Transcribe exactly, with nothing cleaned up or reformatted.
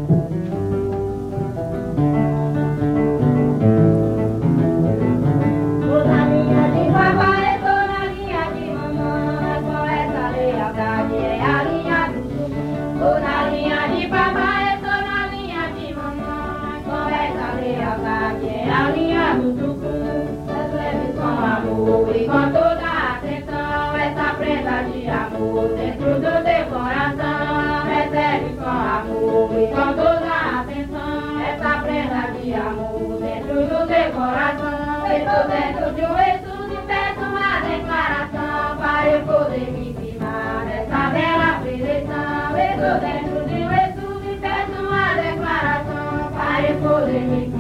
E com toda a atenção, essa prenda de amor dentro do teu coração. Recebe com amor e com toda a atenção, essa prenda de amor dentro do teu coração. Estou dentro de um estudo e peço uma declaração para eu poder me firmar nessa bela preleição. Estou dentro de um estudo e peço uma declaração para eu poder me firmar.